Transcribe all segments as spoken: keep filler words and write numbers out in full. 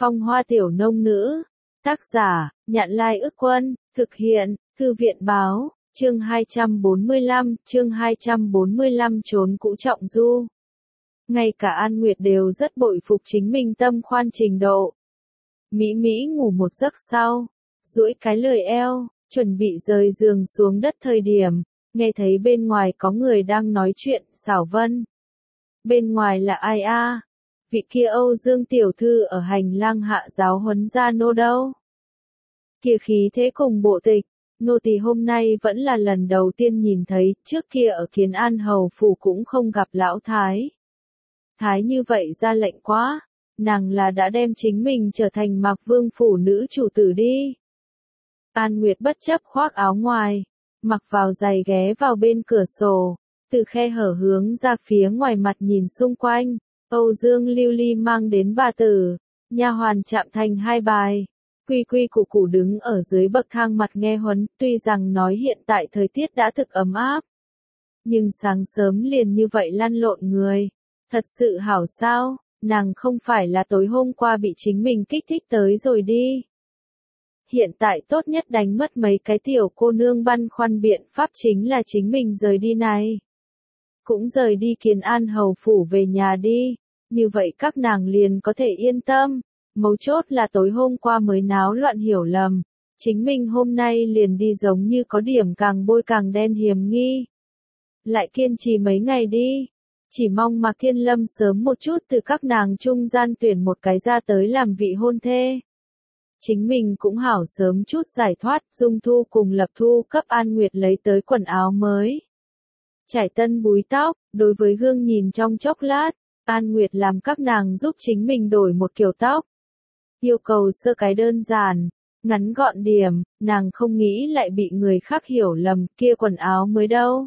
Phong hoa tiểu nông nữ. Tác giả, Nhạn Lai Ức Quân, thực hiện, Thư viện báo, chương hai trăm bốn mươi lăm, chương hai trăm bốn mươi lăm trốn cũ trọng du. Ngay cả An Nguyệt đều rất bội phục chính mình tâm khoan trình độ. Mỹ Mỹ ngủ một giấc sau, duỗi cái lười eo, chuẩn bị rời giường xuống đất thời điểm, nghe thấy bên ngoài có người đang nói chuyện, Xảo Vân. Bên ngoài là ai a? À? Vị kia Âu Dương tiểu thư ở hành lang hạ giáo huấn gia nô đâu? Kia khí thế cùng bộ tịch, nô tỳ hôm nay vẫn là lần đầu tiên nhìn thấy, trước kia ở Kiến An hầu phủ cũng không gặp lão thái. Thái như vậy ra lệnh quá, nàng là đã đem chính mình trở thành Mạc Vương phủ nữ chủ tử đi. An Nguyệt bất chấp khoác áo ngoài, mặc vào giày ghé vào bên cửa sổ, từ khe hở hướng ra phía ngoài mặt nhìn xung quanh. Âu Dương Lưu Ly mang đến bà tử, nha hoàn chạm thành hai bài, quy quy củ củ đứng ở dưới bậc thang mặt nghe huấn, tuy rằng nói hiện tại thời tiết đã thực ấm áp, nhưng sáng sớm liền như vậy lăn lộn người, thật sự hảo sao, nàng không phải là tối hôm qua bị chính mình kích thích tới rồi đi. Hiện tại tốt nhất đánh mất mấy cái tiểu cô nương băn khoăn biện pháp chính là chính mình rời đi này. Cũng rời đi Kiến An hầu phủ về nhà đi, như vậy các nàng liền có thể yên tâm, mấu chốt là tối hôm qua mới náo loạn hiểu lầm, chính mình hôm nay liền đi giống như có điểm càng bôi càng đen hiểm nghi. Lại kiên trì mấy ngày đi, chỉ mong Mạc Thiên Lâm sớm một chút từ các nàng trung gian tuyển một cái ra tới làm vị hôn thê. Chính mình cũng hảo sớm chút giải thoát, Dung Thu cùng Lập Thu cấp An Nguyệt lấy tới quần áo mới. Trải tân búi tóc, đối với gương nhìn trong chốc lát, An Nguyệt làm các nàng giúp chính mình đổi một kiểu tóc. Yêu cầu sơ cái đơn giản, ngắn gọn điểm, nàng không nghĩ lại bị người khác hiểu lầm, kia quần áo mới đâu.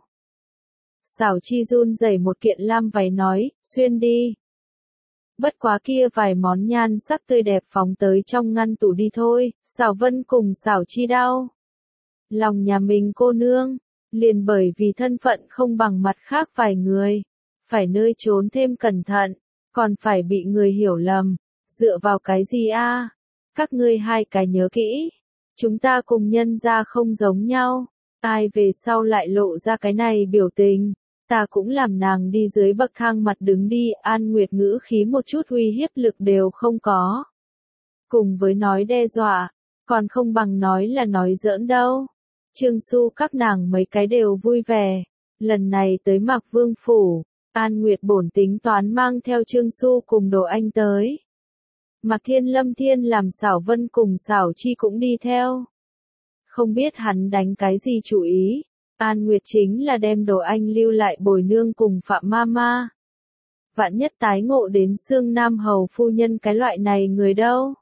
Xảo Chi run rẩy một kiện lam váy nói, xuyên đi. Bất quá kia vài món nhan sắc tươi đẹp phóng tới trong ngăn tủ đi thôi, Xảo Vân cùng Xảo Chi đau. Lòng nhà mình cô nương, liền bởi vì thân phận không bằng mặt khác vài người, phải nơi trốn thêm cẩn thận, còn phải bị người hiểu lầm, dựa vào cái gì a? À? Các ngươi hai cái nhớ kỹ, chúng ta cùng nhân ra không giống nhau, ai về sau lại lộ ra cái này biểu tình, ta cũng làm nàng đi dưới bậc thang mặt đứng đi. An Nguyệt ngữ khí một chút uy hiếp lực đều không có. Cùng với nói đe dọa, còn không bằng nói là nói giỡn đâu. Trương Xu các nàng mấy cái đều vui vẻ, lần này tới Mạc Vương phủ, An Nguyệt bổn tính toán mang theo Trương Xu cùng Đồ Anh tới. Mạc Thiên Lâm Thiên làm Xảo Vân cùng Xảo Chi cũng đi theo. Không biết hắn đánh cái gì chủ ý, An Nguyệt chính là đem Đồ Anh lưu lại bồi nương cùng Phạm Mama. Vạn nhất tái ngộ đến Sương Nam hầu phu nhân cái loại này người đâu.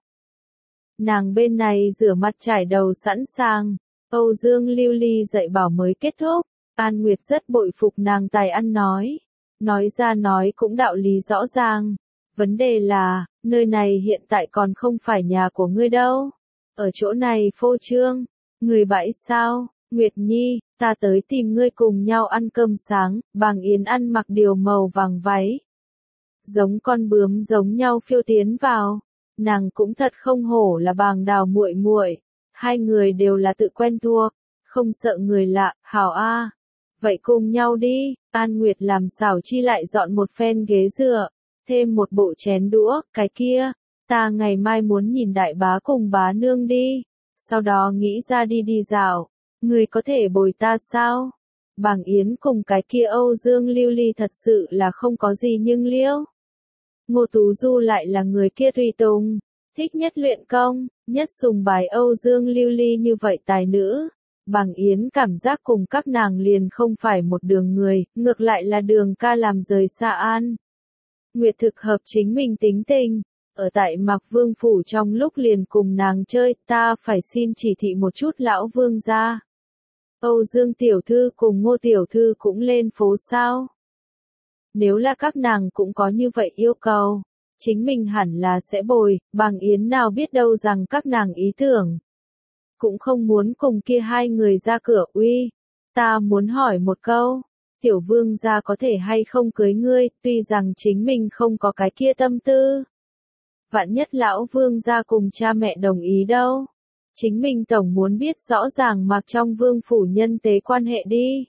Nàng bên này rửa mặt trải đầu sẵn sàng, Âu Dương Lưu Ly dạy bảo mới kết thúc, An Nguyệt rất bội phục nàng tài ăn nói. Nói ra nói cũng đạo lý rõ ràng. Vấn đề là, nơi này hiện tại còn không phải nhà của ngươi đâu. Ở chỗ này phô trương, người bãi sao, Nguyệt Nhi, ta tới tìm ngươi cùng nhau ăn cơm sáng, Bàng Yến ăn mặc điều màu vàng váy. Giống con bướm giống nhau phiêu tiến vào, nàng cũng thật không hổ là Bàng Đào muội muội, hai người đều là tự quen thuộc, không sợ người lạ, hảo a. Vậy cùng nhau đi, An Nguyệt làm Xảo Chi lại dọn một phen ghế dựa, thêm một bộ chén đũa, cái kia, ta ngày mai muốn nhìn đại bá cùng bá nương đi, sau đó nghĩ ra đi đi dạo, người có thể bồi ta sao? Bàng Yến cùng cái kia Âu Dương Lưu Ly thật sự là không có gì nhưng liêu. Ngô Tú Du lại là người kia tùy tùng, thích nhất luyện công, nhất sùng bái Âu Dương Lưu Ly như vậy tài nữ. Bàng Yến cảm giác cùng các nàng liền không phải một đường người, ngược lại là đường ca làm rời xa An. Nguyệt thực hợp chính mình tính tình, ở tại Mạc Vương phủ trong lúc liền cùng nàng chơi, ta phải xin chỉ thị một chút lão vương gia. Âu Dương tiểu thư cùng Ngô tiểu thư cũng lên phố sao? Nếu là các nàng cũng có như vậy yêu cầu, chính mình hẳn là sẽ bồi, Bàng Yến nào biết đâu rằng các nàng ý tưởng. Cũng không muốn cùng kia hai người ra cửa uy. Ta muốn hỏi một câu, tiểu vương gia có thể hay không cưới ngươi, tuy rằng chính mình không có cái kia tâm tư. Vạn nhất lão vương gia cùng cha mẹ đồng ý đâu. Chính mình tổng muốn biết rõ ràng mặc trong vương phủ nhân tế quan hệ đi.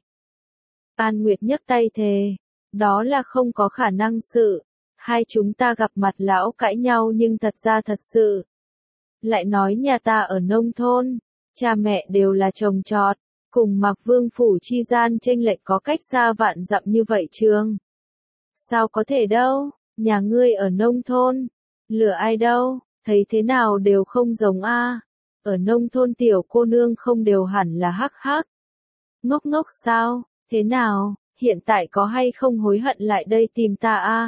An Nguyệt nhấc tay thề. Đó là không có khả năng sự. Hai chúng ta gặp mặt lão cãi nhau nhưng thật ra thật sự. Lại nói nhà ta ở nông thôn. Cha mẹ đều là trồng trọt. Cùng mặc vương phủ chi gian chênh lệch có cách xa vạn dặm như vậy trường. Sao có thể đâu, nhà ngươi ở nông thôn. Lừa ai đâu, thấy thế nào đều không giống a. Ở nông thôn tiểu cô nương không đều hẳn là hắc hắc. Ngốc ngốc sao, thế nào, hiện tại có hay không hối hận lại đây tìm ta a?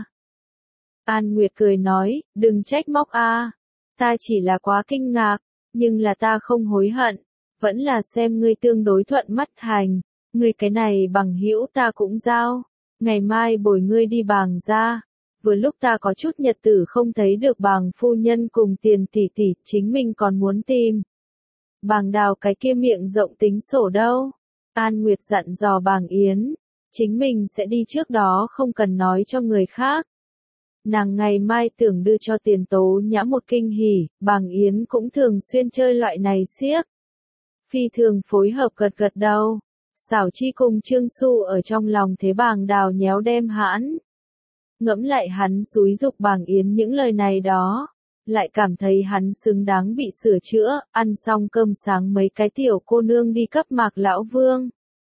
An Nguyệt cười nói, đừng trách móc a. Ta chỉ là quá kinh ngạc, nhưng là ta không hối hận. Vẫn là xem ngươi tương đối thuận mắt hành, ngươi cái này bằng hữu ta cũng giao, ngày mai bồi ngươi đi Bàng ra. Vừa lúc ta có chút nhật tử không thấy được Bàng phu nhân cùng Tiền tỷ tỷ, chính mình còn muốn tìm. Bàng Đào cái kia miệng rộng tính sổ đâu? An Nguyệt dặn dò Bàng Yến, chính mình sẽ đi trước đó không cần nói cho người khác. Nàng ngày mai tưởng đưa cho Tiền Tố Nhã một kinh hỉ, Bàng Yến cũng thường xuyên chơi loại này xiếc. Phi thường phối hợp gật gật đầu. Xảo Chi cùng Trương Xu ở trong lòng thế Bàng Đào nhéo đem hãn. Ngẫm lại hắn xúi dục Bàng Yến những lời này đó. Lại cảm thấy hắn xứng đáng bị sửa chữa, ăn xong cơm sáng mấy cái tiểu cô nương đi cấp Mạc Lão Vương.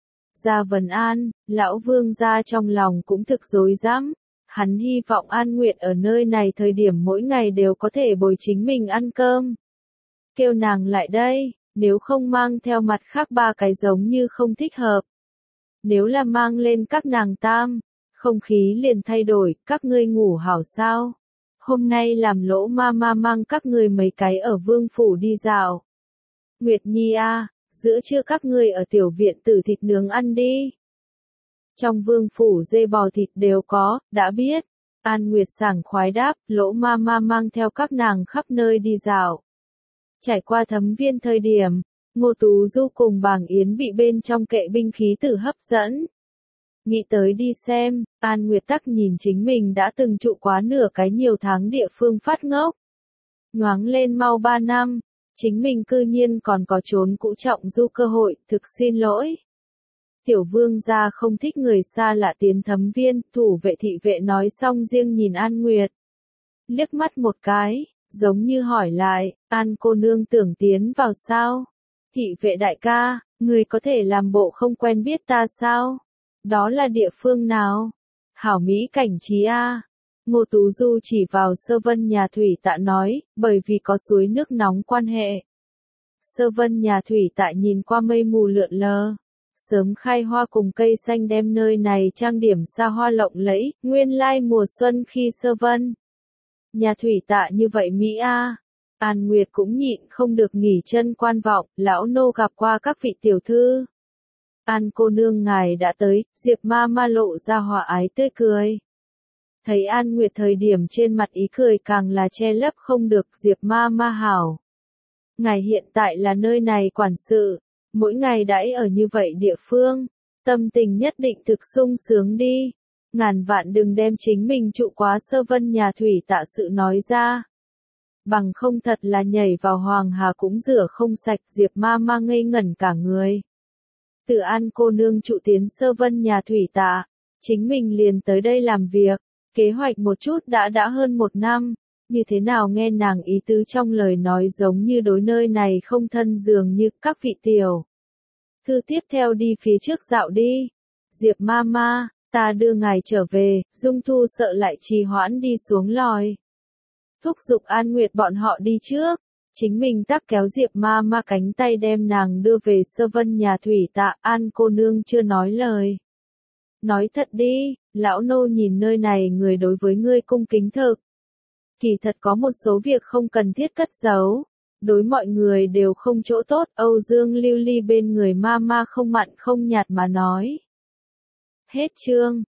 Ra Vân An, Lão Vương ra trong lòng cũng thực dối dám. Hắn hy vọng An Nguyệt ở nơi này thời điểm mỗi ngày đều có thể bồi chính mình ăn cơm. Kêu nàng lại đây. Nếu không mang theo mặt khác ba cái giống như không thích hợp. Nếu là mang lên các nàng tam, không khí liền thay đổi, các ngươi ngủ hảo sao. Hôm nay làm lỗ ma ma mang các ngươi mấy cái ở vương phủ đi dạo. Nguyệt Nhi a, à, giữa trưa các ngươi ở tiểu viện tử thịt nướng ăn đi. Trong vương phủ dê bò thịt đều có, đã biết. An Nguyệt sảng khoái đáp, lỗ ma ma mang theo các nàng khắp nơi đi dạo. Trải qua thấm viên thời điểm, Ngô Tú Du cùng Bàng Yến bị bên trong kệ binh khí tử hấp dẫn. Nghĩ tới đi xem, An Nguyệt tắc nhìn chính mình đã từng trụ quá nửa cái nhiều tháng địa phương phát ngốc. Nhoáng lên mau ba năm, chính mình cư nhiên còn có trốn cũ trọng du cơ hội, thực xin lỗi. Tiểu vương gia không thích người xa lạ tiến thấm viên, thủ vệ thị vệ nói xong riêng nhìn An Nguyệt. Liếc mắt một cái. Giống như hỏi lại, An cô nương tưởng tiến vào sao? Thị vệ đại ca, người có thể làm bộ không quen biết ta sao? Đó là địa phương nào? Hảo Mỹ cảnh trí a. Ngô Tú Du chỉ vào Sơ Vân nhà thủy tạ nói, bởi vì có suối nước nóng quan hệ. Sơ Vân nhà thủy tạ nhìn qua mây mù lượn lờ. Sớm khai hoa cùng cây xanh đem nơi này trang điểm xa hoa lộng lẫy, nguyên lai mùa xuân khi Sơ Vân. Nhà thủy tạ như vậy Mỹ a. An Nguyệt cũng nhịn không được nghỉ chân quan vọng, lão nô gặp qua các vị tiểu thư. An cô nương ngài đã tới, Diệp ma ma lộ ra hòa ái tươi cười. Thấy An Nguyệt thời điểm trên mặt ý cười càng là che lấp không được Diệp ma ma hảo. Ngài hiện tại là nơi này quản sự, mỗi ngày đãi ở như vậy địa phương, tâm tình nhất định thực sung sướng đi. Ngàn vạn đừng đem chính mình trụ quá Sơ Vân nhà thủy tạ sự nói ra. Bằng không thật là nhảy vào Hoàng Hà cũng rửa không sạch, Diệp ma ma ngây ngẩn cả người. Từ An cô nương trụ tiến Sơ Vân nhà thủy tạ, chính mình liền tới đây làm việc, kế hoạch một chút đã đã hơn một năm, như thế nào nghe nàng ý tứ trong lời nói giống như đối nơi này không thân dường như các vị tiểu. Thư tiếp theo đi phía trước dạo đi. Diệp ma ma. Ta đưa ngài trở về, Dung Thu sợ lại trì hoãn đi xuống lòi. Thúc giục An Nguyệt bọn họ đi trước, chính mình tắc kéo Diệp ma ma cánh tay đem nàng đưa về Sơ Vân nhà thủy tạ. An cô nương chưa nói lời. Nói thật đi, lão nô nhìn nơi này người đối với ngươi cung kính thực. Kỳ thật có một số việc không cần thiết cất giấu, đối mọi người đều không chỗ tốt. Âu Dương Lưu Ly bên người ma ma không mặn không nhạt mà nói. Hết chương.